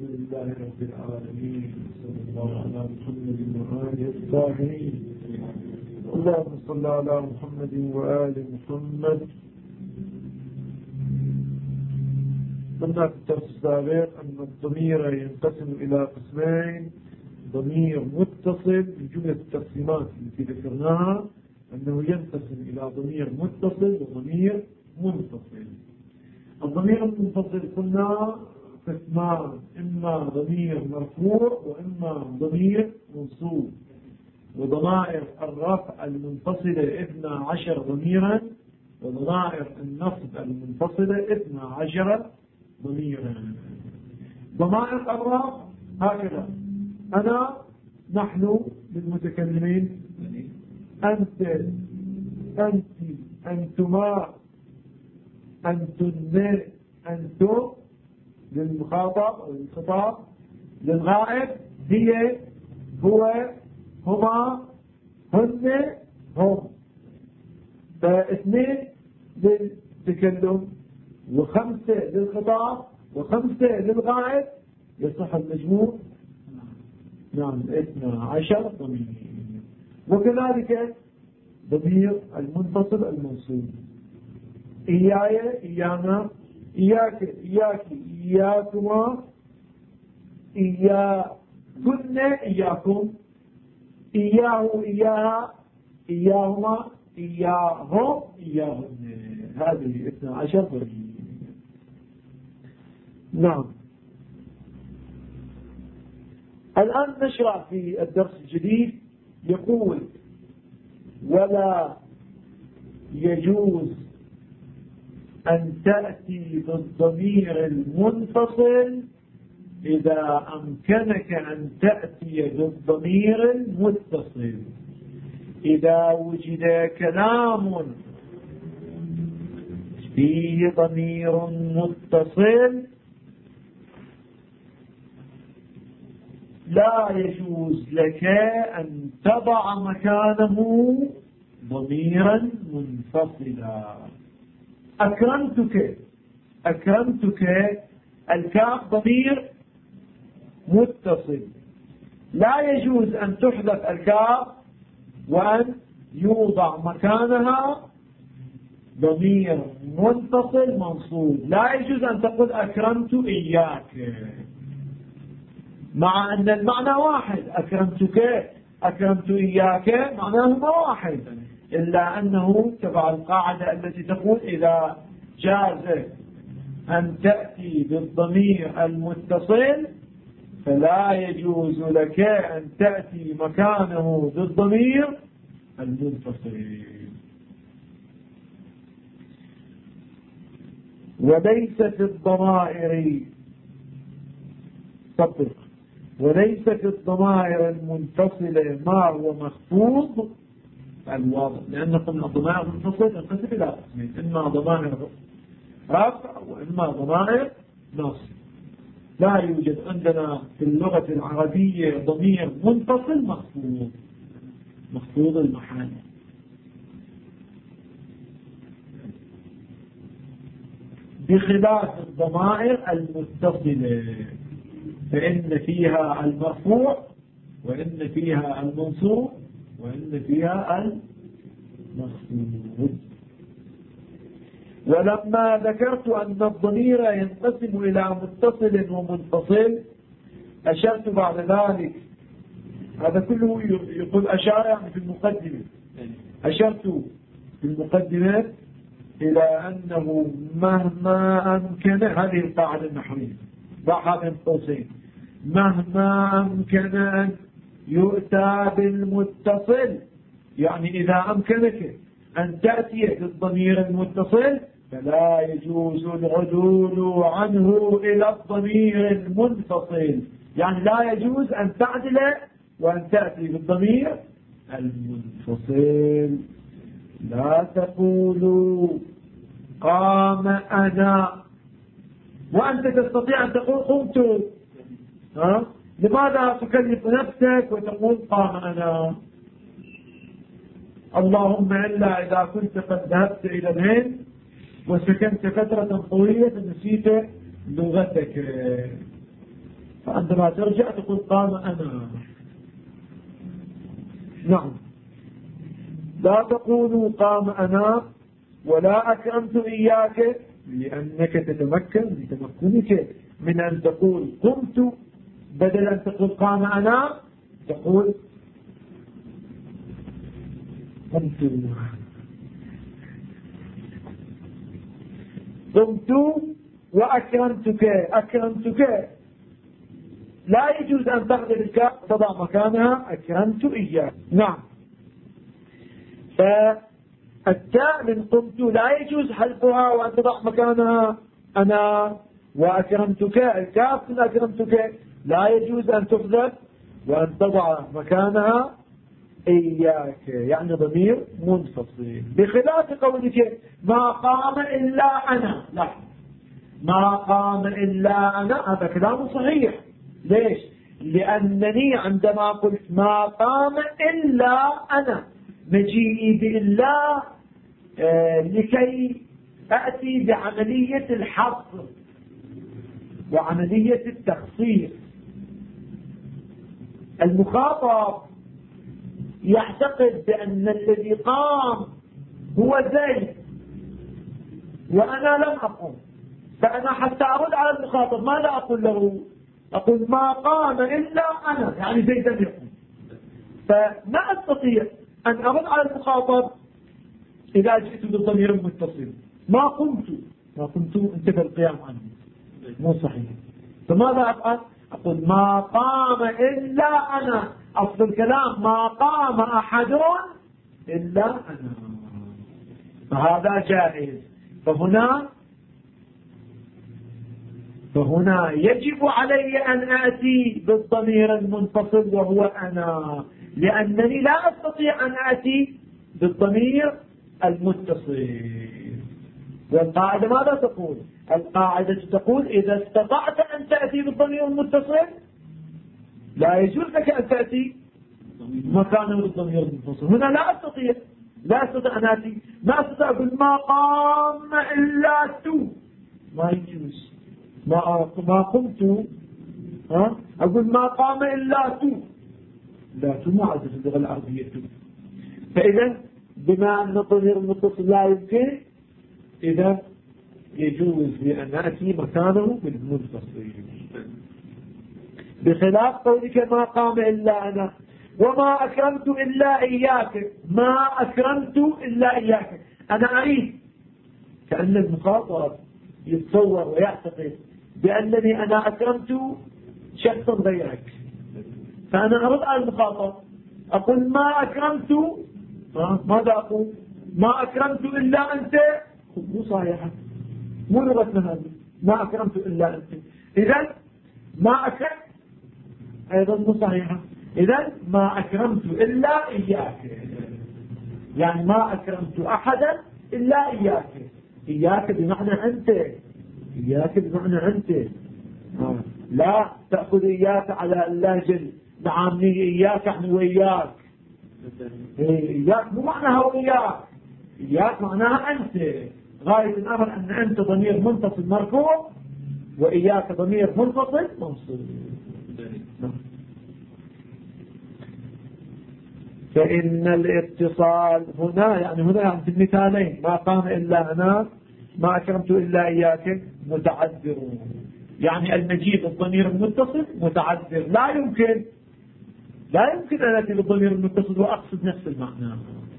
لله رب العالمين، صلى الله على محمد وآله الطاهرين. اللهم صل على محمد وآل محمد. قلنا في الدرس السابق أن الضمير ينقسم إلى قسمين: ضمير متصل. من جملة التقسيمات التي ذكرناها أنه ينقسم إلى ضمير متصل وضمير منفصل. الضمير المنفصل قلنا قسمان: إما ضمير مرفوع وإما ضمير منصوب. وضمائر الرفع المنفصلة 12 ضميرا، وضمائر النصب المنفصلة 12 ضميرا. ضمائر الرفع هكذا: أنا، نحن للمتكلمين، أنت، أنت، أنتما، أنتن، أنتم للمخاطب أو للخطاب. للغائب هي، هو، هما، هن، هم. فاثنين للتكلم وخمسة للخطاب وخمسة للغائب، يصح المجموع 12 ضمير. وكذلك ضمير المنفصل المنصوب: إياي، إيانا، إياك، إياك، إياكما، إياكن، إياكم، إياه، إياها، إياهما، إياهم، إياهن. هذه 12 ضمير. نعم. الآن نشرع في الدرس الجديد. يقول: ولا يجوز أن تأتي بالضمير المنفصل إذا أمكنك أن تأتي بالضمير المتصل. إذا وجد كلام فيه ضمير متصل لا يجوز لك أن تضع مكانه ضميرا منفصلا. أكرمتك، أكرمتك، الكاف ضمير متصل، لا يجوز أن تحذف الكاف وأن يوضع مكانها ضمير منفصل منصوب. لا يجوز أن تقول أكرمت إياك، مع أن المعنى واحد. أكرمتك، أكرمت إياك معناهما واحد، إلا أنه تبع القاعدة التي تقول: إذا جاز أن تأتي بالضمير المتصل فلا يجوز لك أن تأتي مكانه بالضمير المنفصل. وليس في الضمائر، طبق، وليس في الضمائر المنفصلة ما هو مخفوض الواضح، لأن قلنا الضمائر المنفصلة تنقسم إلى قسمين: إما ضمائر رفع وإما ضمائر نصب. لا يوجد عندنا في اللغة العربية ضمير منفصل مخفوض، مخفوض المحل. بخلاف الضمائر المتصلة فإن فيها المرفوع وإن فيها المنصوب وإن فيها المخفوض. ولما ذكرت أن الضمير ينقسم إلى متصل ومنفصل أشرت بعد ذلك، هذا كله يقول أشار يعني في المقدمة، أشرت في المقدمة إلى أنه مهما أمكن، هذه القاعدة النحوية ضعها بين قوسين: مهما أمكن أن يؤتى بالمتصل، يعني إذا أمكنك أن تأتي بالضمير المتصل فلا يجوز العدول عنه إلى الضمير المنفصل. يعني لا يجوز أن تعدل وأن تأتي بالضمير المنفصل. لا تقولوا قام أنا وأنت تستطيع أن تقول قمت. لماذا تكلف نفسك وتقول قام أنا؟ اللهم إلا إذا كنت قد ذهبت إلى الهند وسكنت فترة طويلة فنسيت لغتك. فعندما ترجع تقول قام أنا. نعم. لا تقولوا قام أنا ولا أكرمت إياك، لأنك تتمكن بتمكنك من أن تقول قمت، بدل أن تقول قام أنا تقول قمت. قمت وأكرمتك. أكرمتك لا يجوز أن تأخذ الكاف تضع مكانها أكرمت إياك. نعم. فالتاء من قمت لا يجوز حذفها وأن تضع مكانها أنا. وأكرمتك الكاف من أكرمتك لا يجوز أن تحذف وأن تضع مكانها إياك، يعني ضمير منفصل. بخلاف قولك ما قام إلا أنا. لا، ما قام إلا أنا هذا كلام صحيح. ليش؟ لأنني عندما قلت ما قام إلا أنا مجيئي بإلا لكي أأتي بعملية الحصر وعملية التخصيص. المخاطب يعتقد بأن الذي قام هو زيد وأنا لم أقم، فأنا حتى أرد على المخاطب ماذا أقول له؟ أقول ما قام إلا أنا، يعني زيد لم يقم. فما أستطيع أن أرد على المخاطب إذا جئت بالضمير المتصل ما قمت. ما قمت انتبه القيام عنه مو صحيح. فماذا أفعل؟ أقول ما قام إلا أنا. أصل الكلام ما قام أحد إلا أنا، فهذا جائز. فهنا يجب علي أن آتي بالضمير المنفصل وهو أنا، لأنني لا أستطيع أن آتي بالضمير المتصل. والقاعدة ماذا تقول؟ القاعدة تقول إذا استطعت أن تأتي بالضمير المتصل لا يجوز لك أن تأتي مكانه بالضمير المنفصل. هنا لا أستطيع أن آتي. ما أستطيع أقول ما قام إلا تو، ما يجوز. ما قمت أقول ما قام إلا تو، لا تو ما عاد في اللغة العربية تو. فإذا بما أن الضمير المتصل لا يمكن، إذا يجوز لأن نأتي مكانه بالمنفصل. بخلاف قولك ما قام إلا أنا وما أكرمت إلا إياك. ما أكرمت إلا إياك، أنا أعيد كأن المخاطب يتصور ويعتقد بأنني أنا أكرمت شخصا غيرك، فأنا أرد على المخاطب أقول ما أكرمت. ماذا أقول؟ ما أكرمت إلا أنت. مو صحيحة، مو لغتنا هذه. ما أكرمت إلا أنت، إذن ما أكرمت أيضا مو صحيحة. إذن ما أكرمت إلا إياك، يعني ما أكرمت أحدا إلا إياك. إياك بمعنى أنت، إياك بمعنى أنت. لا تأخذ إياك على اللهجة العامية، إياك يعني وإياك. إياك مو معناها وإياك، إياك معناها أنت. غاية الأمر أن أنت ضمير منفصل مرفوع وإياك ضمير منفصل منصوب. فإن الاتصال هنا يعني في المثالين ما قام إلا أنا ما أكرمت إلا إياك متعذر، يعني المجيء بالضمير المتصل متعذر. لا يمكن أن أتي بالضمير المتصل وأقصد نفس المعنى،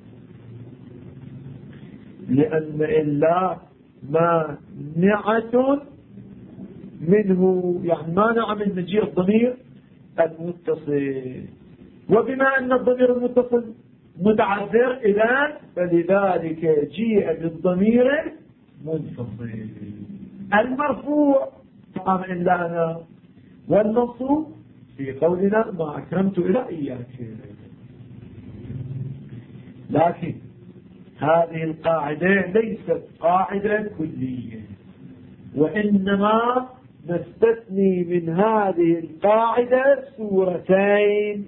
لأن إلا مانعة منه، يعني مانع من مجيء الضمير المتصل. وبما أن الضمير المتصل متعذر إذن فلذلك جيء بالضمير المنفصل. المرفوع قام إلا أنا، والمنصوب في قولنا ما أكرمت إلا إياك. لكن هذه القاعدة ليست قاعدة كلية، وإنما نستثني من هذه القاعدة صورتين.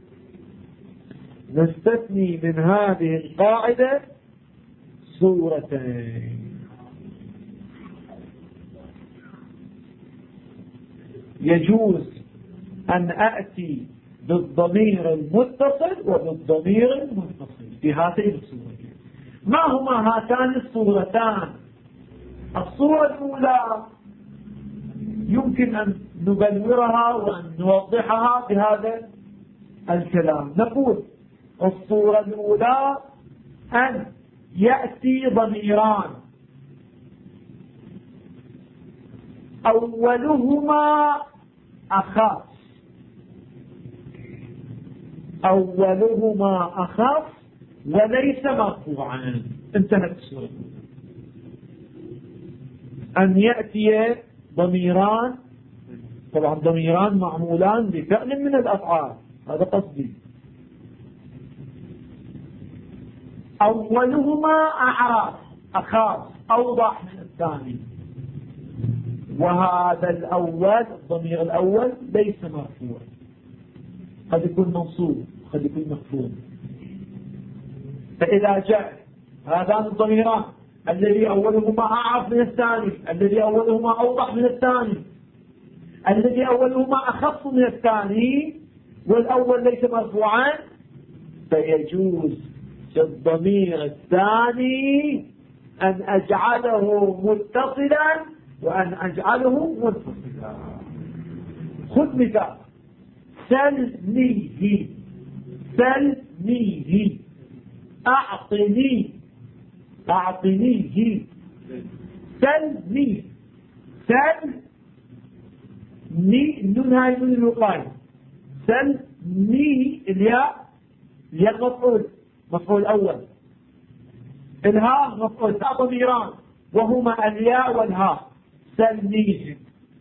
نستثني من هذه القاعدة صورتين. يجوز أن أأتي بالضمير المتصل وبالضمير المنفصل في هاتين الصورتين. ما هما هاتان الصورتان؟ الصورة الأولى يمكن أن نبلورها وأن نوضحها بهذا الكلام. نقول الصورة الأولى أن يأتي ضميران أولهما أخف وليس مرفوعا. انتهت الصورة. أن يأتي ضميران، طبعا ضميران معمولان بفعل من الأفعال، هذا قصدي. أولهما أخف أوضح من الثاني، وهذا الأول الضمير الأول ليس مرفوع، قد يكون منصوب قد يكون مخفوض. فإذا جاء هذان الضميران الذي أولهما أعرف من الثاني، الذي أولهما أوضح من الثاني، الذي أولهما أخف من الثاني، والأول ليس مرفوعا، فيجوز في الضمير الثاني أن أجعله متصلا وأن أجعله منفصلا. خذ مثال: سلنيه، أعطنيه، سلني، النون هاي من الوقاية. سلني الياء مفعول أول، الهاء مفعول، ضميران وهما الياء والهاء. سلنيه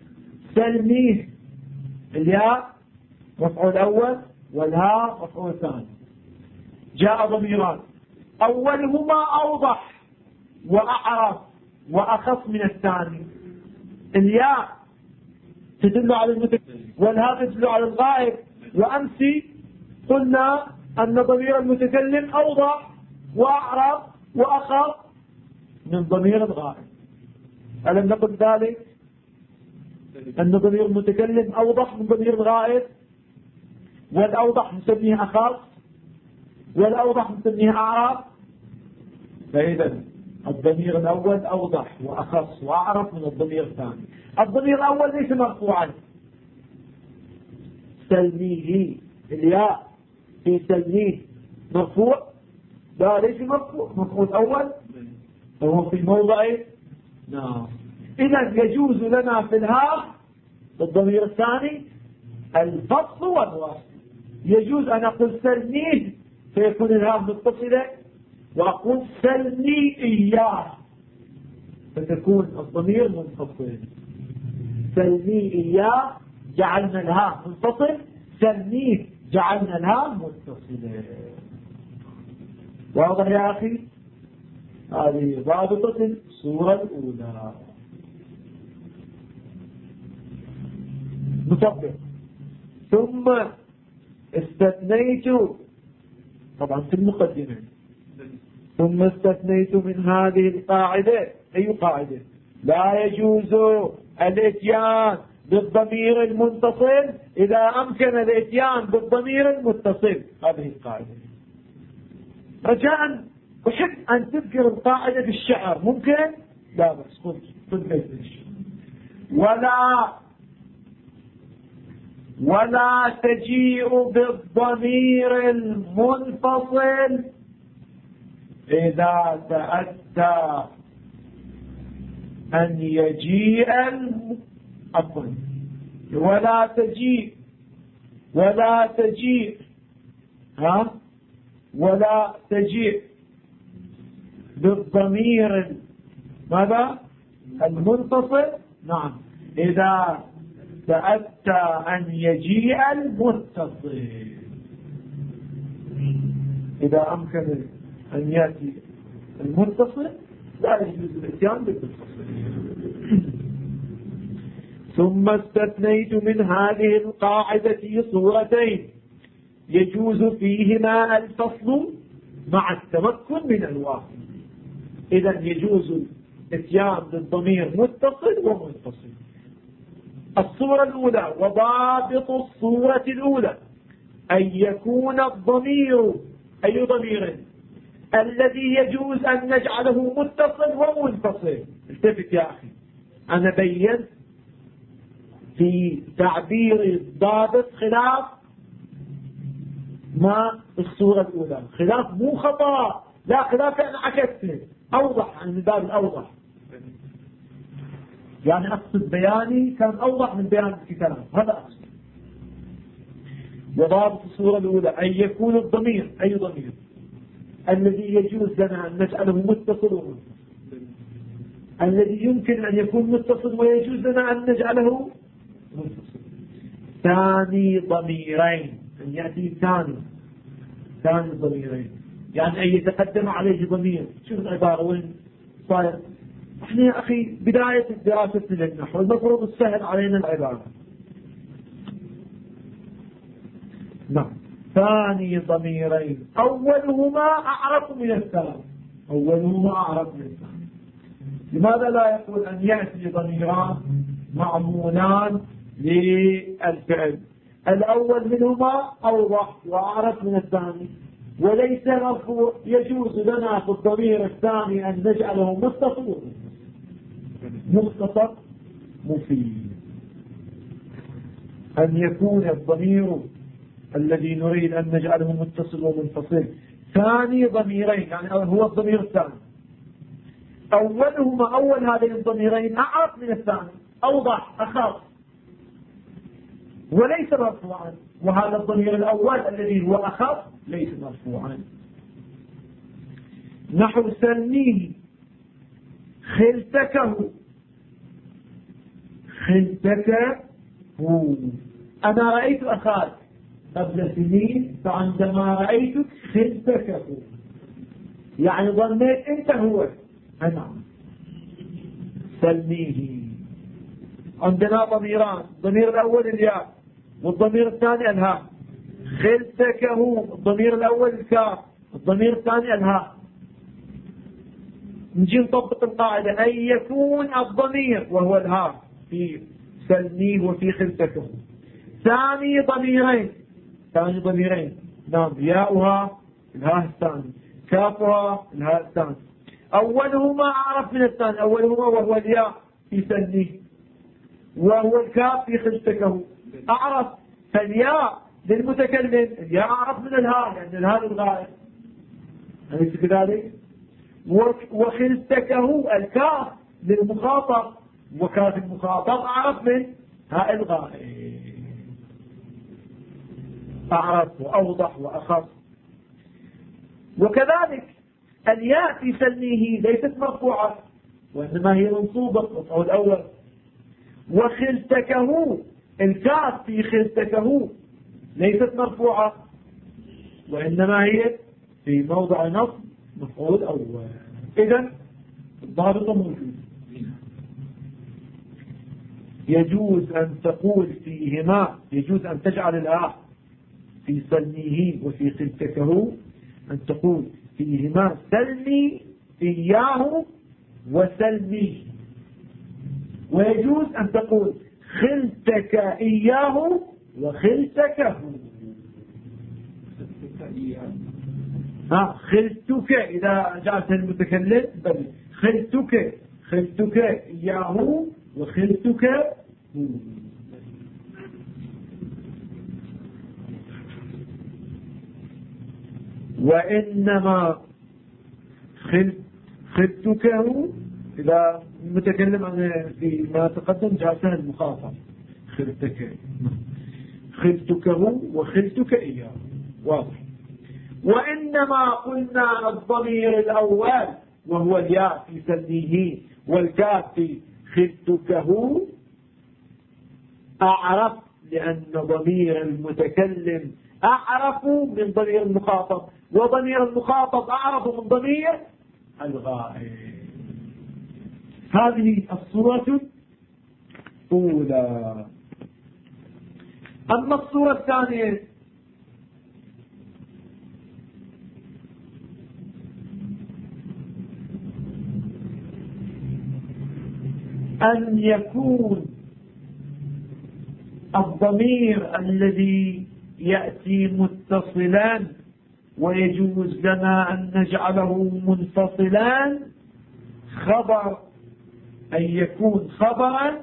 الياء مفعول أول والهاء مفعول ثاني. جاء ضميران أولهما أوضح وأعرف وأخف من الثاني. الياء تدل على المتكلم والهاء تدل على الغائب، وأمس قلنا أن ضمير المتكلم أوضح وأعرف وأخف من ضمير الغائب. ألم نقل ذلك؟ أن ضمير المتكلم أوضح من ضمير الغائب، والأوضح نسميه أخف والأوضح نسميه أعرف. فإذا الضمير الأول أوضح وأخص وأعرف من الضمير الثاني. الضمير الأول ليس مرفوعا. سلميه الياء في سلميه مرفوع؟ لا، ليس مرفوع، مفعول أول وهو في موضع نعم. إذا يجوز لنا في الهاء الضمير الثاني الفصل والوصل. يجوز أن أقول سلميه فيكون الهاء متصلة، وأقول سلني إياه فتكون الضمير منفصل. سلني إياه جعلنا الهاء منفصل، سلنيه جعلنا الهاء متصلة. واضح يا أخي؟ هذه ضابطة الصورة الأولى. نطبق. ثم استثنيت، طبعا في المقدمة، ثم استثنيت من هذه القاعدة. أي قاعدة؟ لا يجوز الاتيان بالضمير المنتصل إذا أمكن الاتيان بالضمير المتصل. هذه القاعدة. رجاء أحب أن تذكر القاعدة بالشعر، ممكن؟ لا بس خذ بيت الشعر. ولا تجيء بالضمير المنفصل إذا تأتى أن يجيء ولا تجيء بالضمير ماذا؟ المنفصل. نعم، إذا تأتى أن يجيء المتصل. إذا أمكن أن يأتي المتصل لا يجوز الاتيان بالمتصل. ثم استثنيت من هذه القاعدة صورتين يجوز فيهما الفصل مع التمكن من الواقع. إذا يجوز الاتيان بالضمير متصل ومنفصل. الصورة الأولى: وضابط الصورة الأولى أن يكون الضمير، أي ضمير، الذي يجوز أن نجعله متصل ومنفصل. التفت يا أخي، أنا بيّنت في تعبير الضابط خلاف ما الصورة الأولى، خلاف مو خطأ، لا خلاف أنا عكسته، أوضح عن الباب الأوضح، يعني أقصد بياني كان أوضح من بيان الكتاب، هذا أقصد. وضابط الصورة الأولى أن يكون الضمير، أي ضمير، الذي يجوز لنا أن نجعله متصل ومنفصل، الذي يمكن أن يكون متصل ويجوز لنا أن نجعله منفصل. ثاني ضميرين، أن يأتي ثاني ضميرين، يعني أن يتقدم عليه ضمير. شوف العبارة وين صاير. احنا يا أخي بداية الدراسة للنحو المفروض السهل علينا العبارة. نعم، ثاني ضميرين أولهما أعرف من الثاني، أولهما أعرف من الثاني. لماذا لا يقول أن يأتي ضميران معمولان للفعل؟ الأول منهما أوضح وأعرف من الثاني، وليس مرفوع. يجوز لنا في الضمير الثاني أن نجعله متصل مختصر مفيد. أن يكون الضمير الذي نريد أن نجعله متصل ومنفصل ثاني ضميرين، يعني هو الضمير الثاني، أولهما، أول هذين الضميرين أعرف من الثاني، أوضح أخف، وليس مرفوعا. وهذا الضمير الأول الذي هو أخف ليس مرفوعا. نحو سلميه خلتكه. خلتكه، أنا رأيت أخاك قبل سنين، فعندما رأيتك خلتكه، يعني ظنيت أنت هو. نعم. سلميه. عندنا ضميران، الضمير الأول الياء والضمير الثاني الهاء. خلتكه، الضمير الأول الكاف، الضمير الثاني الهاء. نجي نطبق القاعدة: أن يكون الضمير وهو الهاء في سلميه وفي خلتكه ثاني ضميرين. نعم، ياؤها الهاء الثاني، كافها الهاء الثاني. أولهما أعرف من الثاني، أولهما وهو الياء في سلميه، وهو الكاف في خلتكه أعرف. فالياء للمتكلم، الياء أعرف من الهاء لأن الهاء الغائب، أليس كذلك؟ وخلتكه الكاف للمخاطب، وكاف المخاطب أعرف من هاء الغائب، أعرف وأوضح وأخف. وكذلك الياء في سلميه ليست مرفوعة، وإنما هي منصوبة، الرفع الأول. وخلتكه الكاف في خلتكه ليست مرفوعة، وإنما هي في موضع نصب مفعول أول. إذن الضابط موجود. يجوز أن تقول فيهما، يجوز أن تجعل الآخر في سلميه وفي خلتكه، أن تقول فيهما سلمي إياه وسلميه، ويجوز أن تقول خلتك إياه وخلتكه. خلتك إذا جاءت المتكلم، بل خلتك إياه وخلتك. وإنما خلتكه إذا المتكلم عن فيما تقدم جاء سهل المخاطب، خلتكه وخلتك إياه، واضح. وإنما قلنا الضمير الأول وهو الياء في سلميه والكاف في خلتكه أعرف، لأن ضمير المتكلم أعرف من ضمير المخاطب، وضمير المخاطب أعرف من ضمير الغائب. هذه الصورة الأولى. أما الصورة الثانية أن يكون الضمير الذي يأتي متصلا ويجوز لنا أن نجعله منفصلا خبر، أن يكون خبرا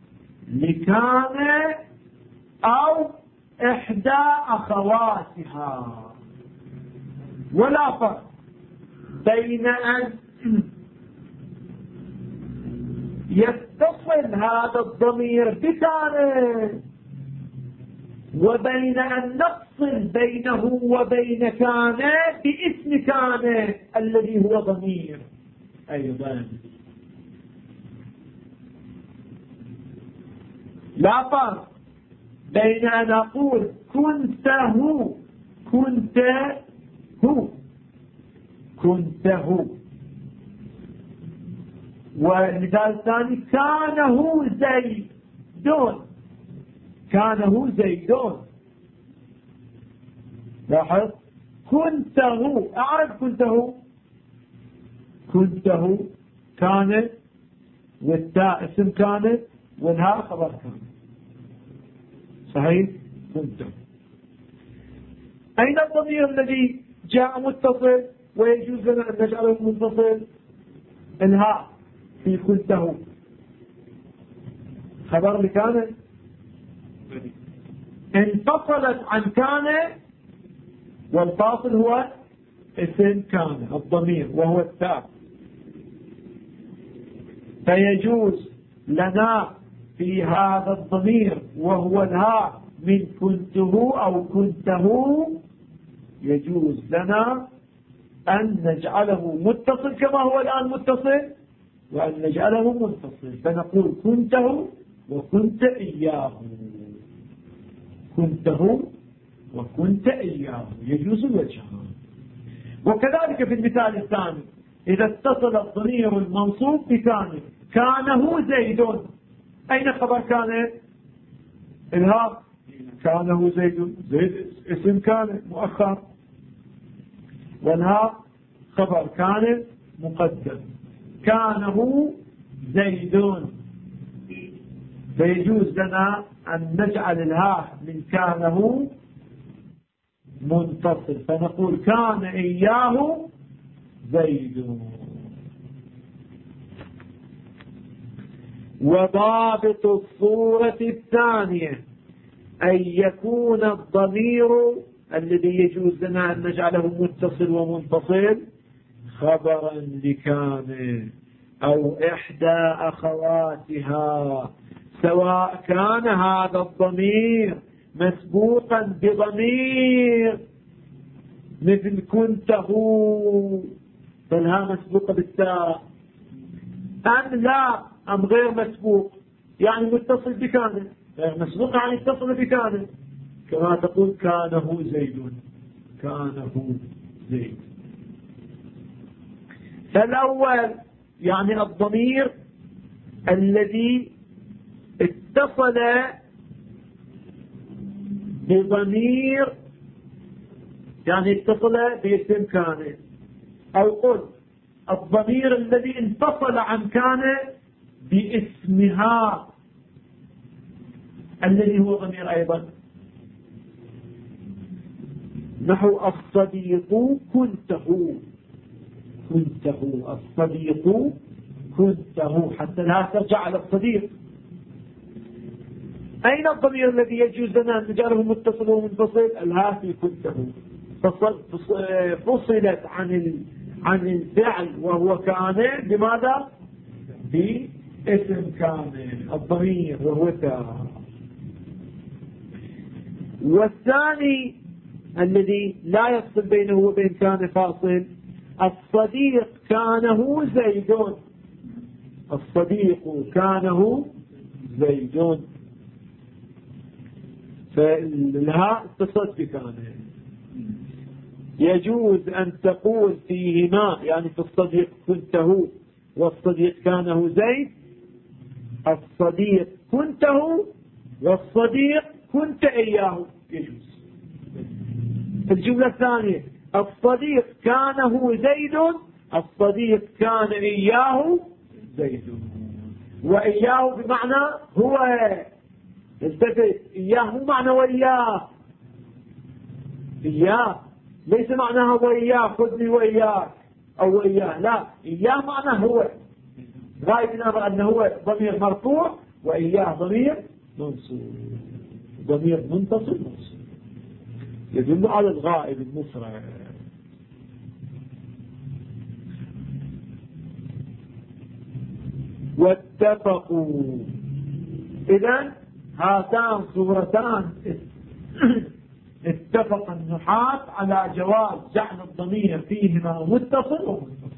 لكان أو إحدى أخواتها، ولا فرق بين أن يتصل هذا الضمير بكان وبين أن نفصل بينه وبين كان باسم كان الذي هو ضمير أيضا. لا فرق بين أن أقول كنته والمثال الثاني كانه زيدون. لاحظ كنته، أعرف كنته كان، والتاء اسم كان، والهاء خبر كان. صحيح؟ كنته. أين الضمير الذي جاء متصل ويجوز لنا أن نجعله منفصل؟ الهاء في كنته خبر لكان، انفصلت عن كان، والفاصل هو اسم كان الضمير وهو التاء، فيجوز لنا في هذا الضمير وهو الهاء من كنته أو كنته، يجوز لنا أن نجعله متصل كما هو الآن متصل، وأن نجعله منفصل، فنقول كنته وكنت إياه، كنته وكنت إياه، يجوز الوجهان. وكذلك في المثال الثاني إذا اتصل الضمير المنصوب بكان، كانه زيد، أين خبر كان؟ الهاء، كانه زيد اسم كان مؤخر، والهاء خبر كان مقدم، كانه زيدون، فيجوز لنا أن نجعل الهاء من كانه منفصل، فنقول كان إياه زيد. وضابط الصورة الثانية أن يكون الضمير الذي يجوز لنا أن نجعله متصل ومنفصل خبرا لكان أو إحدى أخواتها، سواء كان هذا الضمير مسبوقا بضمير مثل كنته، فالها مسبوقة بالتاء، أم لا، أم غير مسبوق، يعني متصل بكان، غير مسبوق يعني اتصل بكان، كما تقول كانه زيد، كانه زيد. فالأول يعني الضمير الذي اتصل بضمير، يعني اتصل باسم كان، أو قل الضمير الذي انفصل عن كان باسمها الذي هو ضمير أيضا، نحو الصديق كنته، الصديق كنته، حتى لا ترجع على الصديق. أين الضمير الذي يجوز لنا أن نجعله متصل ومنفصل؟ الها في كنته، فصلت عن الفعل وهو كان بماذا؟ باسم كان الضمير وهو تاء. والثاني الذي لا يفصل بينه وبين كان فاصل، الصديق كانه زيدون، الصديق كانه زيدون، فالهاء اتصلت بكان، يجوز أن تقول فيهما، يعني في الصديق كنته والصديق كانه زيد، الصديق كنته والصديق كنت إياه، يجوز. الجملة الثانية الصديق كانه زيد، الصديق كان إياه زيد، وإياه بمعنى هو، التفت. إياه مو معنى وإياه. إياه ليس معناها وإياه خذني وإياك أو وإياه، لا، إياه معناه هو. غاية الأمر أنه هو ضمير مرفوع وإياه ضمير منصوب، ضمير منتصب منصوب يدل على الغائب المفرد. واتفقوا. إذن هاتان صورتان اتفق النحاة على جواز جعل الضمير فيهما متصل ومنفصل.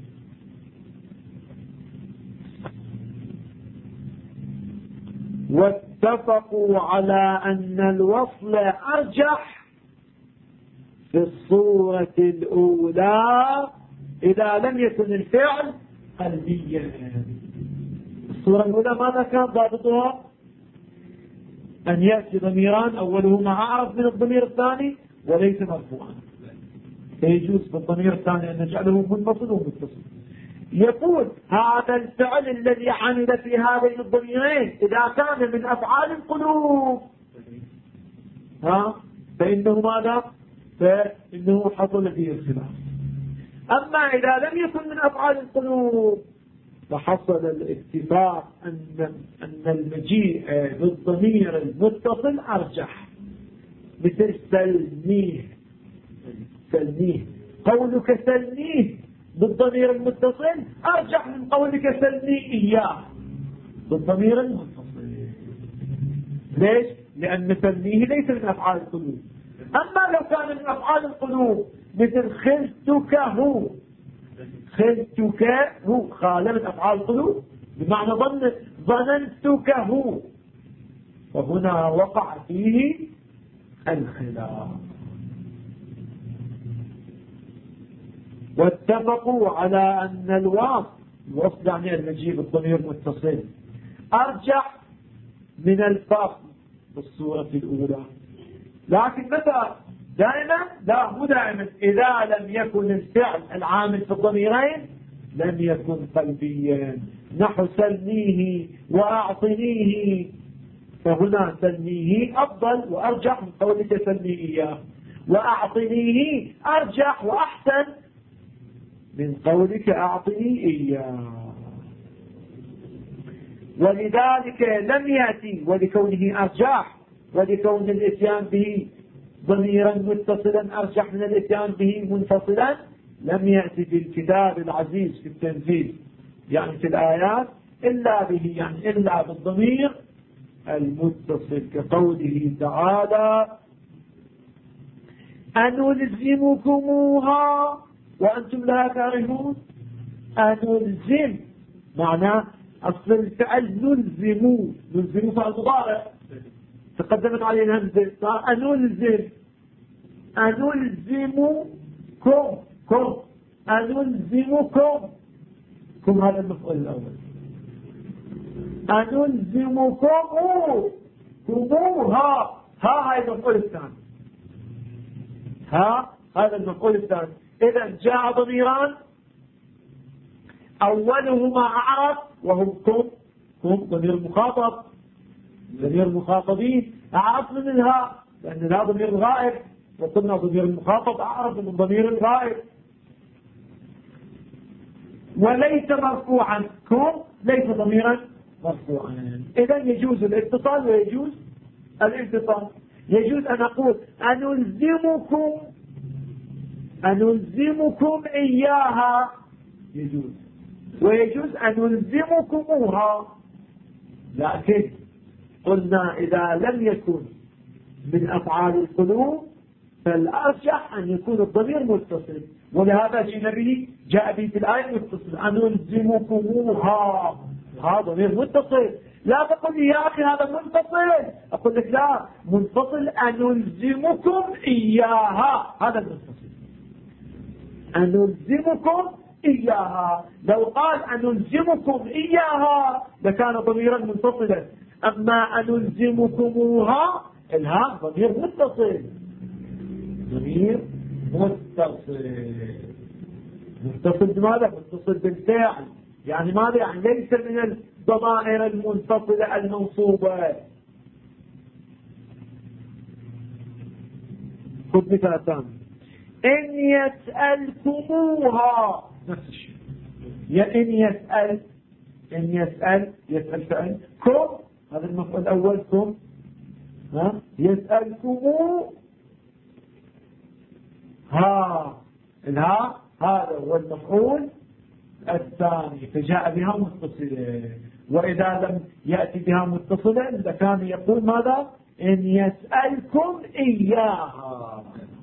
واتفقوا على أن الوصل أرجح في الصورة الأولى إذا لم يكن الفعل قلبيا. الصورة الأولى ماذا كان ضابطها؟ أن يأتي ضميران أولهما أعرف من الضمير الثاني وليس مرفوعا، فيجوز بالضمير الثاني أن نجعله منفصل ومتصل. يقول هذا الفعل الذي عمل في هذين الضميرين إذا كان من أفعال القلوب فإنه ماذا؟ فإنه حصل فيه الخلاف. أما إذا لم يكن من أفعال القلوب فحصل الاتفاق أن المجيء بالضمير المتصل أرجح، مثل سلميه. سلميه، قولك سلميه بالضمير المتصل أرجح من قولك سلمي إياه بالضمير المتصل. ليش؟ لأن سلميه ليس من أفعال القلوب. أما لو كان من أفعال القلوب مثل خلتك هو، خلتك هو خال من أفعال القلوب بمعنى ظننتك هو، وهنا وقع فيه الخلاف. واتفقوا على أن الوصل يعني المجيء بالضمير متصل أرجح من الفصل بالصورة الأولى. لكن متى؟ دائما؟ لا، مو دائما. إذا لم يكن الفعل العامل في الضميرين لم يكن قلبيا، نحو سلميه وأعطنيه، فهنا سلميه أفضل وأرجح من قولك سلمي إياه، وأعطنيه أرجح وأحسن من قولك أعطني إياه. ولذلك لم يأتي، ولكونه أرجح ولكون الاتيان به ضميرا متصلا أرجح من الاتيان به منفصلا، لم يأتي في الكتاب العزيز في التنزيل يعني في الآيات إلا به، يعني إلا بالضمير المتصل، كقوله تعالى أنلزمكموها وأنتم لها كارهون. أنلزم معناه أصل الفعل نلزموا، نلزموا فعل مضارع تقدمت عليه الهمزة، أنلزم، أنلزمكم، أنلزمكم، كم هذا المفعول الأول، أنلزمكم كموها، هاي المفعول الثاني، هذا المفعول الثاني. إذا جاء ضميران أولهما أعرف وهم كم ضمير المخاطب، ضمير المخاطبين أعرف من الهاء لأن الهاء ضمير الغائب، وقلنا ضمير المخاطب أعرف من ضمير الغائب، وليس مرفوعا، كم ليس ضميرا مرفوعا. إذا يجوز الاتصال ويجوز الانفصال. يجوز أن أقول أنلزمكم إياها، يجوز، ويجوز أنلزمكموها. لكن قلنا إذا لم يكن من أفعال القلوب فالأرجح أن يكون الضمير متصل، ولهذا جاء به في الآية متصل، أنلزمكموها، هذا ضمير متصل. لا تقول لي يا أخي هذا منفصل، أقول لك لا، منفصل أنلزمكم إياها، هذا المنفصل، أنلزمكم إياها. لو قال أنلزمكم إياها لكان ضميرا منفصلا، أما أنلزمكموها الهاء ضمير متصل، ضمير متصل بماذا؟ متصل بالفعل. يعني ماذا؟ يعني ليس من الضمائر المنفصلة المنصوبة، خذ مثال ثاني. إن يسألكموها نفس الشيء. إن يسأل فعل كم، هذا المفعول الأول كم. يسألكموها، الها هذا هو المفعول الثاني، فجاء بها متصلة. وإذا لم يأتي بها متصلة لكان يقول ماذا؟ إن يسألكم إياها.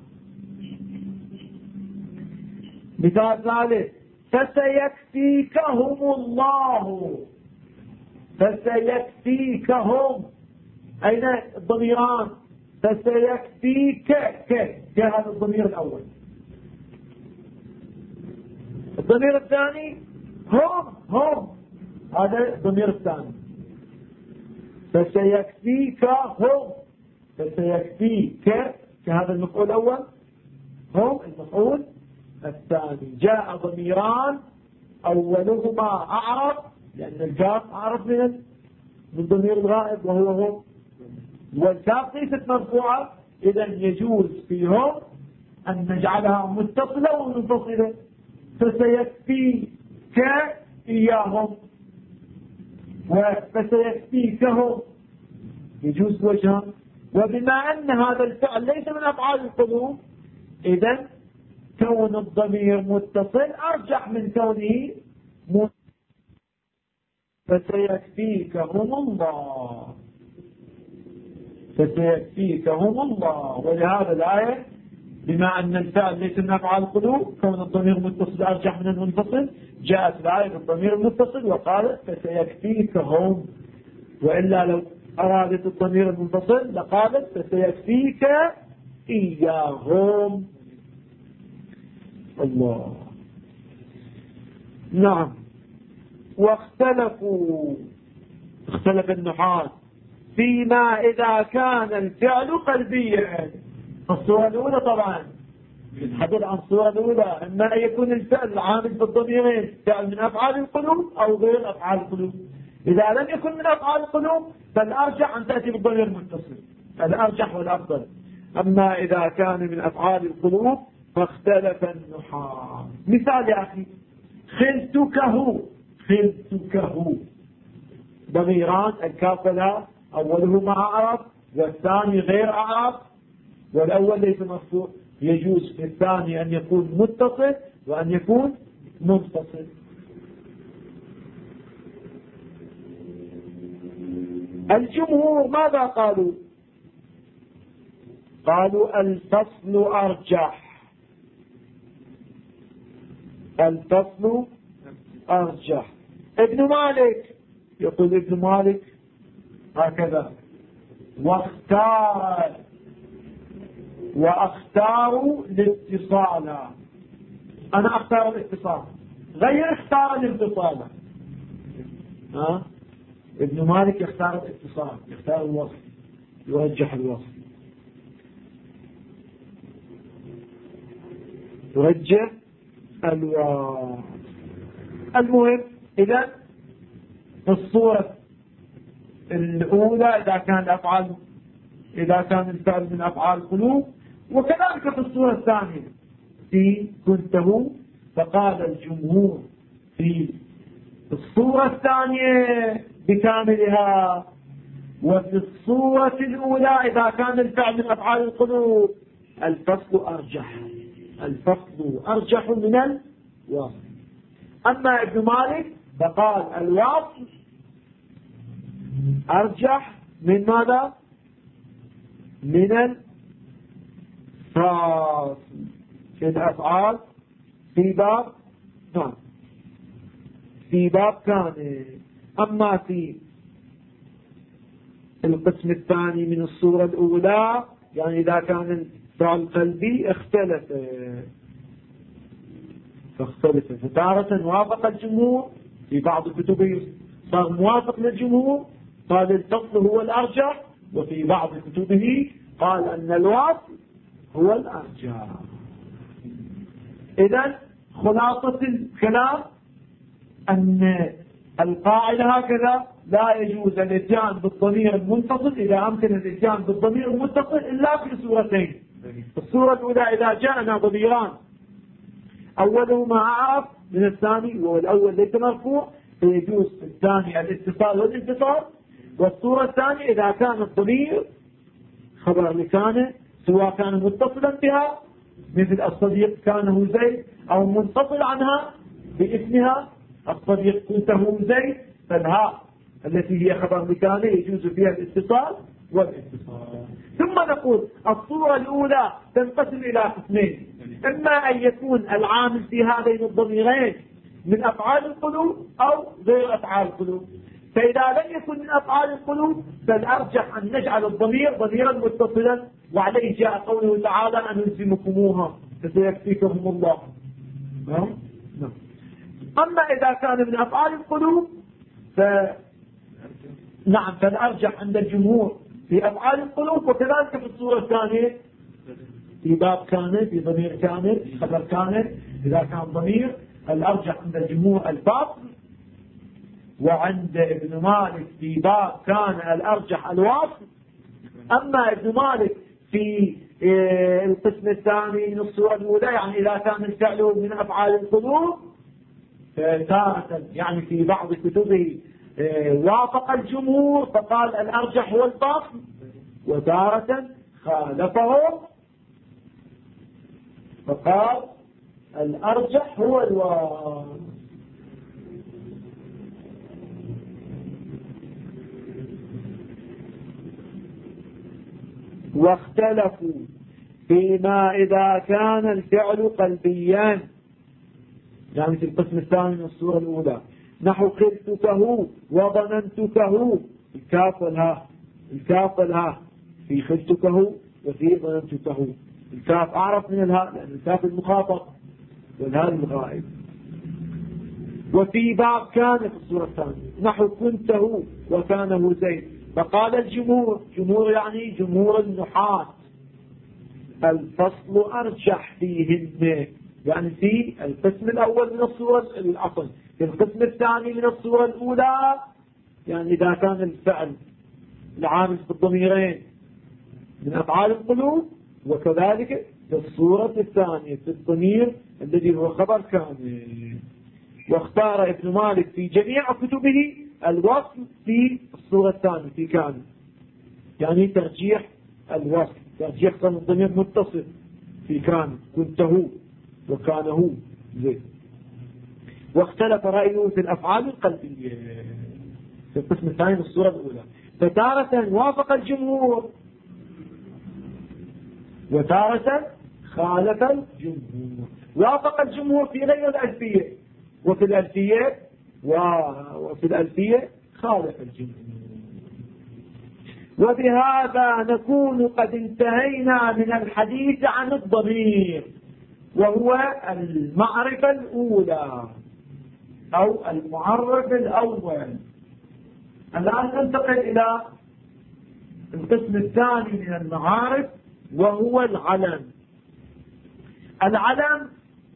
مثال ثالث. فسيكفيكهم الله. فسيكفيكهم، أين الضميران؟ فسيكفيك هذا الضمير الأول. الضمير الثاني هم هذا الضمير الثاني. فسيكفيكهم، فسيكفيك كهذا المفعول الأول، هم المفعول الثاني. جاء ضميران أولهما أعرف لأن الكاف أعرف من ضمير الغائب وهو هم، والكاف ليست مرفوعة، إذا يجوز فيهم أن نجعلها متصلة ومنفصلة. فسيكفيك إياهم فسيكفيكهم يجوز وجهان. وبما أن هذا الفعل ليس من أفعال القلوب، إذن كون الضمير متصل أرجح من كونه فسيكفيكهم الله. فسيكفيكهم الله. ولهذا الآية بما أن الفعل ليس من أفعال القلوب، كون الضمير متصل أرجح من المنفصل، جاءت الآية بالضمير المتصل وقالت فسيكفيكهم. وإلا لو أرادت الضمير المنفصل لقالت فسيكفيك إياهم. الله. نعم. اختلف النحاة فيما إذا كان الفعل قلبيا. الصورة الأولى طبعا يتحدث عن الصورة الأولى، إما أن يكون الفعل العامل بالضميرين فعل من أفعال القلوب أو غير أفعال القلوب. إذا لم يكن من أفعال القلوب فالأرجح أن تأتي بالضمير المتصل، الأرجح والأفضل. أما إذا كان من أفعال القلوب فاختلف النحاة. مثال يا أخي، خلتكه ضميران، الكاف لا أولهما أعرف والثاني غير أعرف، والأول ليس مرفوع. يجوز في الثاني أن يكون متصل وأن يكون منفصل. الجمهور ماذا قالوا؟ قالوا الفصل أرجح. الفصل أرجح. ابن مالك يقول ابن مالك هكذا: واختاروا الاتصال. أنا أختار الاتصال، غير اختار الانفصال. ابن مالك يختار الاتصال، يختار الوصف، يرجح الوصف، يرجح الوصف. المهم إذا في الصورة الأولى إذا كان الفعل من أفعال القلوب، وكذلك في الصورة الثانية في كنته. فقال الجمهور في الصورة الثانية بكاملها، وفي الصورة الأولى إذا كان الفعل من أفعال القلوب الفصل أرجح من الوصف. أما ابن مالك فقال الوصف أرجح من ماذا؟ من الفصل في الأفعال في باب كان. أما في القسم الثاني من الصورة الأولى، يعني إذا كان الفعل قلبي فاختلف. فتارة وافق الجمهور، في بعض كتبه صار موافق للجمهور قال الفصل هو الأرجح، وفي بعض كتبه قال أن الوصف هو الأرجح. إذن خلاصة الكلام أن القاعدة هكذا: لا يجوز الاتيان بالضمير المنفصل إذا أمكن الاتيان بالضمير المتصل إلا في صورتين. الصورة الأولى إذا جاءنا ضميران أولهما أعرف من الثاني والأول ليس مرفوع فيجوز الثاني الاتصال والانتصال. والصورة الثانية إذا كان الضمير خبر لكان سواء كان متصلا بها مثل الصديق كانه زيد أو منفصل عنها باسمها الصديق كنته زيد، فالهاء التي هي خبر لكان يجوز فيها الاتصال والاتصال. ثم نقول الصورة الأولى تنقسم إلى قسمين، إما أن يكون العامل في هذين الضميرين من أفعال القلوب أو غير أفعال القلوب. فإذا لم يكن من أفعال القلوب فالأرجح أن نجعل الضمير ضميرا متصلا، وعليه جاء قوله تعالى أن نلزمكموها فسيكفيكهم الله. أما إذا كان من أفعال القلوب نعم فالأرجح عند الجمهور في أفعال القلوب، وكذلك في الصورة الثانية في باب كان في ضمير كان خبر كان إذا كان ضمير الأرجح عند الجمهور الفاصل، وعند ابن مالك في باب كان الأرجح الواصل. أما ابن مالك في القسم الثاني من الصورة الأولى يعني إذا كان الفعل من أفعال القلوب تارة يعني في بعض كتبه وافق الجمهور فقال الأرجح هو الفاصل، وتارة خالفهم فقال الأرجح هو الواصل. واختلفوا فيما إذا كان الفعل قلبيا يعني في القسم الثاني من الصورة الأولى نحو خلتكه وظننتكه الكاف والها في خلتكه وفي ظننتكه. الكاف أعرف من الهاء لأن الكاف المخاطب والهاء الغائب. وفي باب كان في الصورة الثانية نحو كنته وكانه زيد. فقال جمهور يعني جمهور النحاة الفصل أرجح فيهن، يعني في القسم الأول من الصورة الأصل في القسم الثاني من الصورة الأولى يعني إذا كان الفعل العامل في الضميرين من أفعال القلوب، وكذلك في الصورة الثانية في الضمير الذي هو خبر كان. واختار ابن مالك في جميع كتبه الوصل في الصورة الثانية في كان، يعني ترجيح الوصل ترجيح كان الضمير متصل في كان كنته وكانه زيد. واختلف رأيه في الأفعال القلبية في القسم الثاني من الصورة الأولى، فتارة وافق الجمهور وتارة خالف الجمهور. وافق الجمهور في غير الألفية، وفي الألفية خالف الجمهور. وبهذا نكون قد انتهينا من الحديث عن الضمير وهو المعرفة الأولى أو المعرف الأول. الآن ننتقل إلى القسم الثاني من المعارف وهو العلم. العلم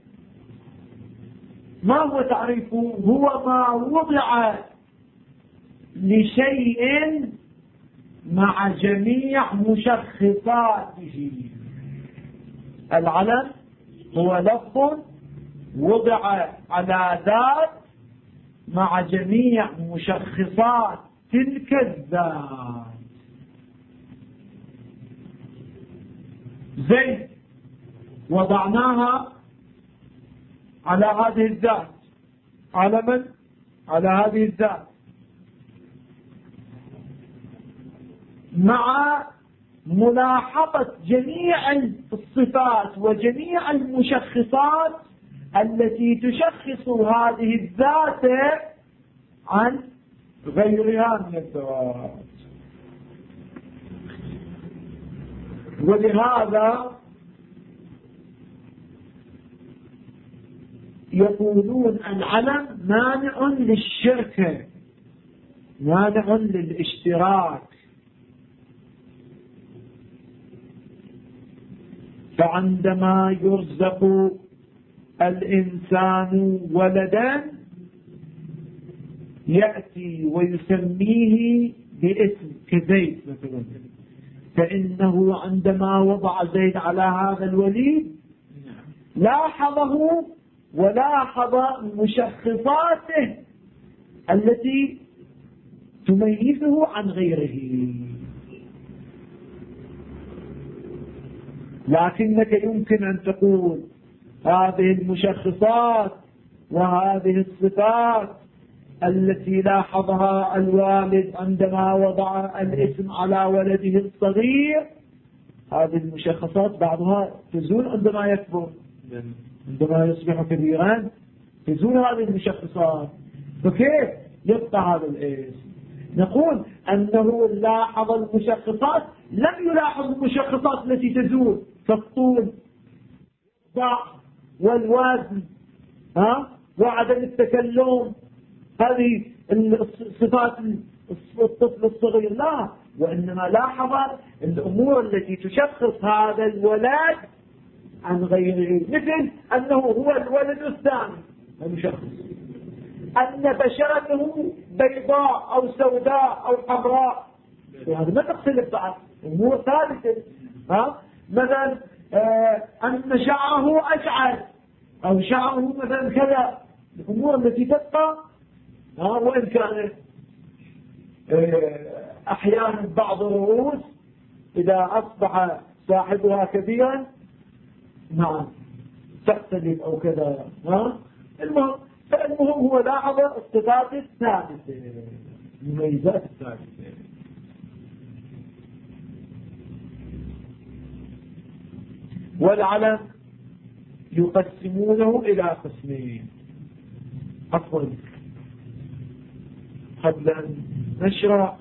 ما هو تعريفه؟ هو ما وضع لشيء مع جميع مشخصاته. العلم هو لفظ وضع على ذات مع جميع مشخصات تلك الذات. زيد وضعناها على هذه الذات علما على هذه الذات مع ملاحظة جميع الصفات وجميع المشخصات التي تشخص هذه الذات عن غيرها من الذوات. ولهذا يقولون العلم مانع للشرك مانع للاشتراك. فعندما يرزق الإنسان ولدا يأتي ويسميه باسم كزيد مثلا، فإنه عندما وضع زيد على هذا الوليد لاحظه ولاحظ مشخصاته التي تميزه عن غيره. لكنك يمكن أن تقول هذه المشخصات وهذه الصفات التي لاحظها الوالد عندما وضع الاسم على ولده الصغير، هذه المشخصات بعضها تزول عندما يكبر، عندما يصبح كبيرا تزول هذه المشخصات، فكيف يبقى هذا الاسم؟ نقول أنه لاحظ المشخصات، لم يلاحظ المشخصات التي تزول كالطول والوزن وعدم التكلم، هذه الصفات الطفل الصغير، لا، وإنما لاحظ الأمور التي تشخص هذا الولد عن غيره، مثل أنه هو الولد الثاني المشخص، أن بشرته بيضاء أو سوداء أو حمراء، هذا ما تختلف بعد أمور ثابتة. مثلا أن شعره أشعر أو شعره مثلا كذا، الأمور التي تبقى وإن كانت أحيانا بعض الرؤوس إذا أصبح صاحبها كبيرا تختلف أو كذا. فالمهم هو لاحظ الصفات الثابتة، المميزات الثابتة. والعلم يقسمونه إلى قسمين. عفوا، قبل أن نشرع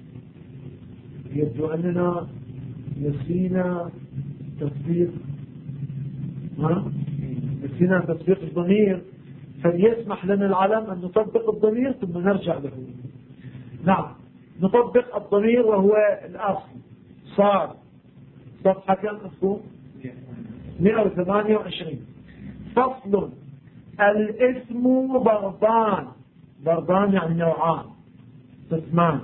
يبدو أننا نسينا تطبيق الضمير، فليسمح لنا العلم أن نطبق الضمير ثم نرجع له. نعم، نطبق الضمير وهو الأصل. صار صفحة كم أفهم 128. فصل: الاسم ضربان. ضربان يعني نوعان، قسمان.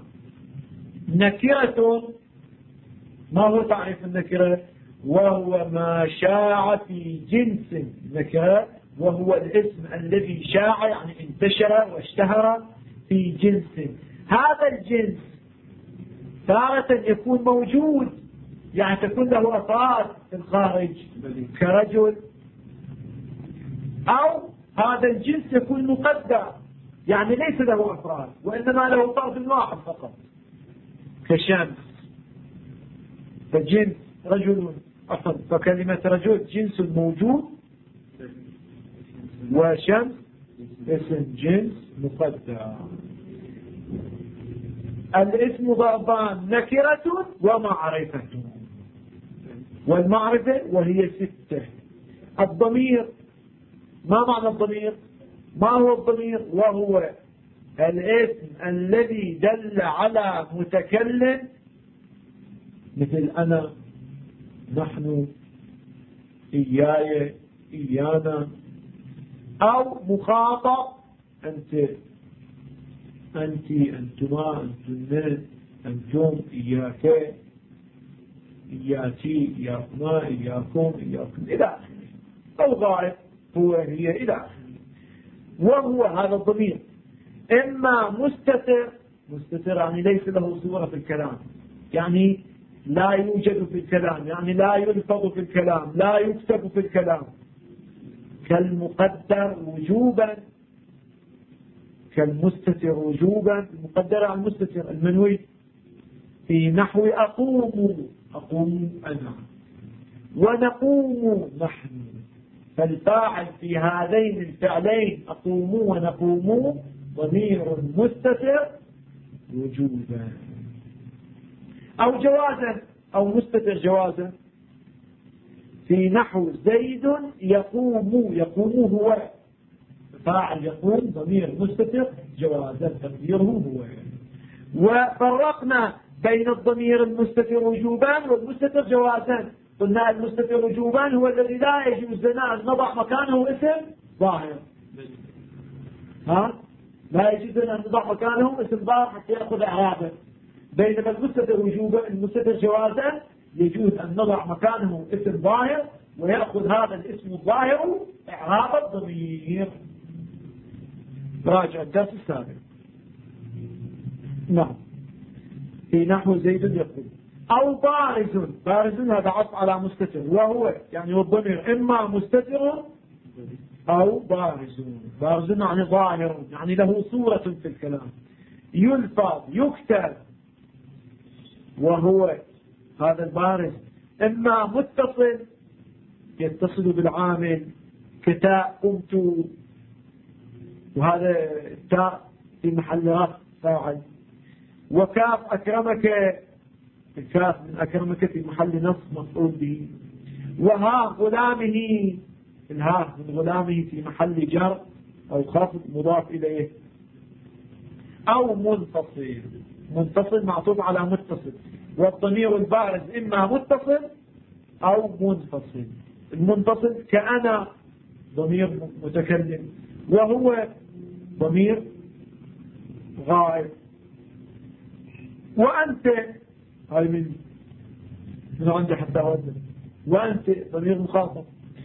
نكرة، ما هو تعريف النكرة؟ وهو ما شاع في جنس نكرة، وهو الاسم الذي شاع يعني انتشر واشتهر في جنس. هذا الجنس تارة يكون موجود، يعني تكون له أفراد في الخارج كرجل، أو هذا الجنس يكون مقدر يعني ليس له أفراد وإنما له طرف واحد فقط كشمس. فجنس رجل أصل، فكلمة رجل جنس موجود، وشمس اسم جنس مقدر. الاسم ضربان: نكرة ومعرفة. والمعرفة وهي 6. الضمير، ما معنى الضمير؟ ما هو الضمير؟ وهو الاسم الذي دل على متكلم، مثل أنا، نحن، إياي، إيانا، أو مخاطب، أنت، أنت، أنتما، أنتن، أنتم، إياك، إياتي، إياكما، إياكم، إياكم إلى آخره، أو غائب هو هي إلى آخره. وهو هذا الضمير إما مستتر، مستتر يعني ليس له صورة في الكلام، يعني لا يوجد في الكلام، يعني لا يلفظ في الكلام، لا يكتب في الكلام، كالمقدر وجوبا، كالمستتر وجوبا. المقدر على المستتر المنوي في نحو أقوم، أقوم أنا، ونقوم نحن. فالفاعل في هذين الفعلين أقوم ونقوم ضمير مستتر وجوبا أو جوازا، أو مستتر جوازا. في نحو زيد يقوم، يقوم هو فاعل يقوم ضمير مستتر جوازا تقديره هو. وفرقنا بين الضمير المستتر وجوبا والمستتر جوازا. قلنا المستتر وجوبا هو الذي لا يجوز لنا أن نضع مكانه اسم ظاهر، لا يجوز لنا أن نضع مكانه اسم ظاهر حتى يأخذ إعرابه. بينما المستتر وجوبا المستتر جوازا يجوز أن نضع مكانه اسم ظاهر ويأخذ هذا الاسم الظاهر إعراب الضمير. راجع الدرس السابق. نعم. في نحو زيد يقول أو بارز. بارز هذا عطف على مستتر وهو يعني الضمير إما مستتر أو بارز. بارز يعني ظاهر يعني له صورة في الكلام يلفظ يكتب وهو هذا البارز إما متصل يتصل بالعامل كتاء قمت وهذا تاء في محل رفع فاعل وكاف أكرمك الكاف من أكرمك في محل نصب مفعول به وها غلامه الها من غلامه في محل جر أو خفض مضاف إليه أو منفصل. منفصل معطوف على متصل والضمير البارز إما متصل أو منفصل. المنفصل كأنا ضمير متكلم وهو ضمير غائب وأنت هاي من عندي حتى أوزن وأنت ضمير مخاطب.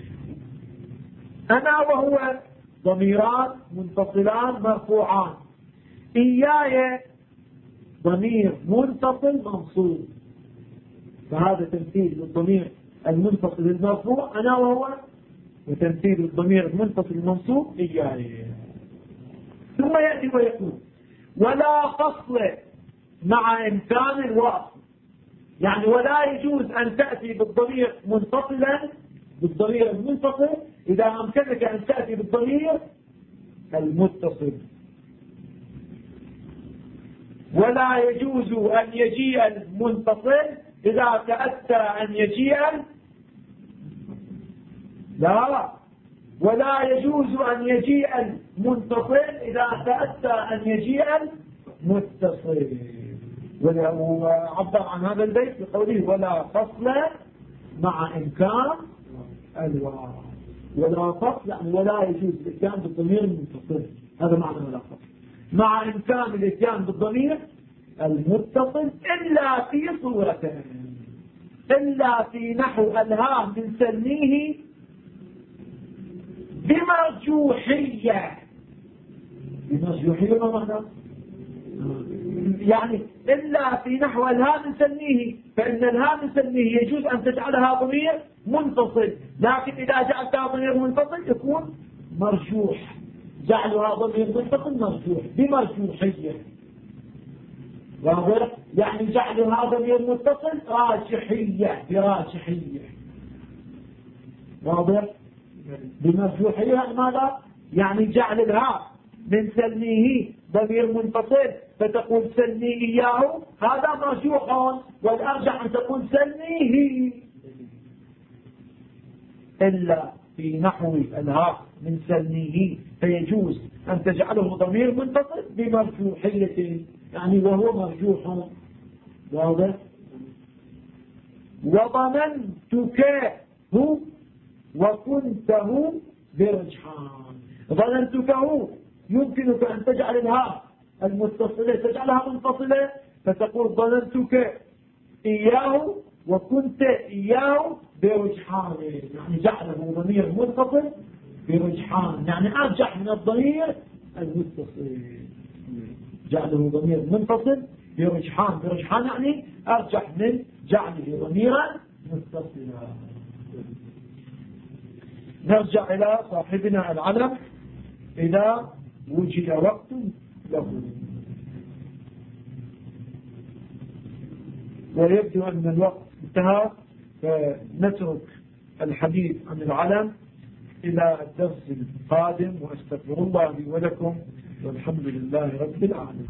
أنا وهو ضميران منفصلان مرفوعان. إياي ضمير منفصل منصوب فهذا تمثيل للضمير المنفصل المرفوع أنا وهو وتمثيل الضمير المنفصل المنصوب إياي. ثم يأتي ويقول ولا فصل مع إمكان الوصل يعني ولا يجوز أن تأتي بالضمير منفصلا بالضمير المنفصل إذا أمكنك أن تأتي بالضمير المتصل ولا يجوز أن يجيء المنفصل إذا تأتى أن يجيء لا ولا يجوز أن يجيء المنفصل إذا تأتى أن يجيء المتصل. وعبر عن هذا البيت بقوله ولا فصل مع إمكان الواو. ولا فصل يعني ولا يجوز الإتيان بالضمير المنفصل هذا معنى ولا فصل مع إمكان الإتيان بالضمير المتصل إلا في صورتين إلا في نحو الهام من سلميه بمرجوحية. بمرجوحية ما معنى يعني إلا في نحو الهام من سلميه فإن الهام من سلميه يجوز أن تجعلها ضمير منفصل لكن إذا جعلتها ضمير منفصل يكون مرجوح. جعلها ضمير منفصل مرجوح بمرجوحية واضح يعني جعلها ضمير متصل راجحية براجحية واضح بمرجوحية يعني ماذا يعني جعل الهاء من سلميه ضمير منفصل فتقول سلمي إياه هذا مرجوح والأرجح أن تقول سلميه. إلا في نحو الهاء من سلميه فيجوز أن تجعله ضمير منفصل بمرجوحية يعني وهو مرجوح واضح. وظننتك هو وكنته برجحان. ظننتك هو يمكنك أن تجعل الهاء المتصلة تجعلها منفصلة فتقول ظننتك إياه وكنت إياه برجحان يعني جعله ضمير منفصل برجحان يعني أرجح من الضمير المتصل. جعله ضمير منفصل برجحان. برجحان يعني أرجح من جعله ضميرا متصلا. نرجع إلى صاحبنا العلم إذا وجد وقت له. ويبدو أن الوقت انتهى فنترك الحديث عن العلم إلى الدرس القادم وأستغفر الله لي ولكم والحمد لله رب العالمين.